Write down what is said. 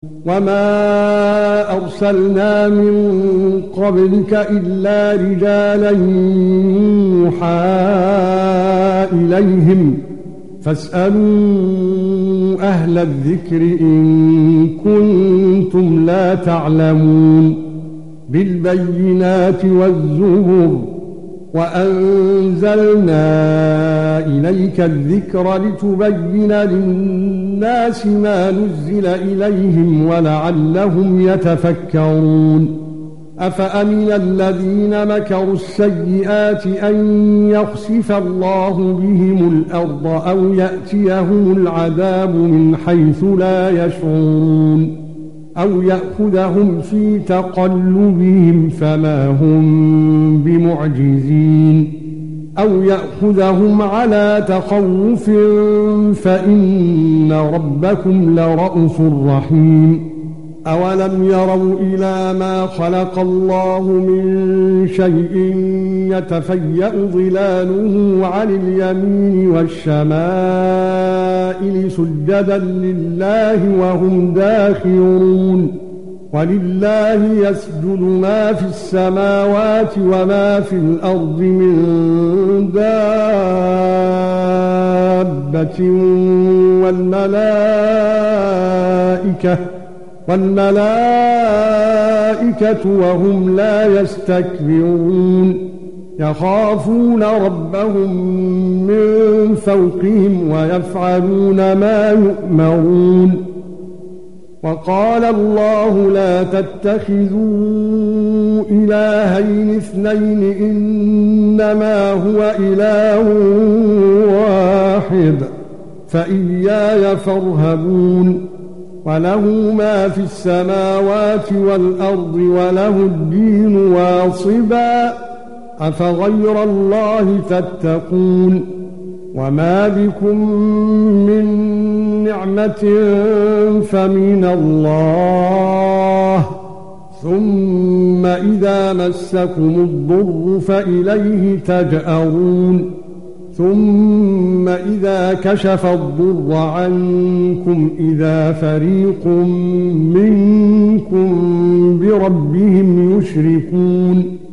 وما أرسلنا من قبلك إلا رجالا يوحى إليهم فاسألوا أهل الذكر إن كنتم لا تعلمون بالبينات والزبر وأنزلنا إليك الذكر لتبين للناس ما نزل إليهم ولعلهم يتفكرون أفأمن الذين مكروا السيئات أن يخسف الله بهم الأرض أو يأتيهم العذاب من حيث لا يشعرون أو يأخذهم في تقلبهم فما هم بمعجزين أو يأخذهم على تخوف فإن ربكم لرءوف رحيم أولم يروا إلى ما خلق الله من شيء يتفيأ ظلاله عن اليمين والشمائل سجدا لله وهم داخرون ولله يسجد ما في السماوات وما في الأرض من دابة والملائكة وهم لا يستكبرون يخافون ربهم من فوقهم ويفعلون ما يؤمرون وقال الله لا تتخذوا إلهين اثنين إنما هو إله واحد فإياي فارهبون وله ما في السماوات والأرض وله الدين واصبا أفغير الله تتقون وما بكم من نعمة فمن الله ثم إذا مسكم الضر فإليه تجأرون ثم إذا كشف الضر عنكم إذا فريق منكم بربهم يشركون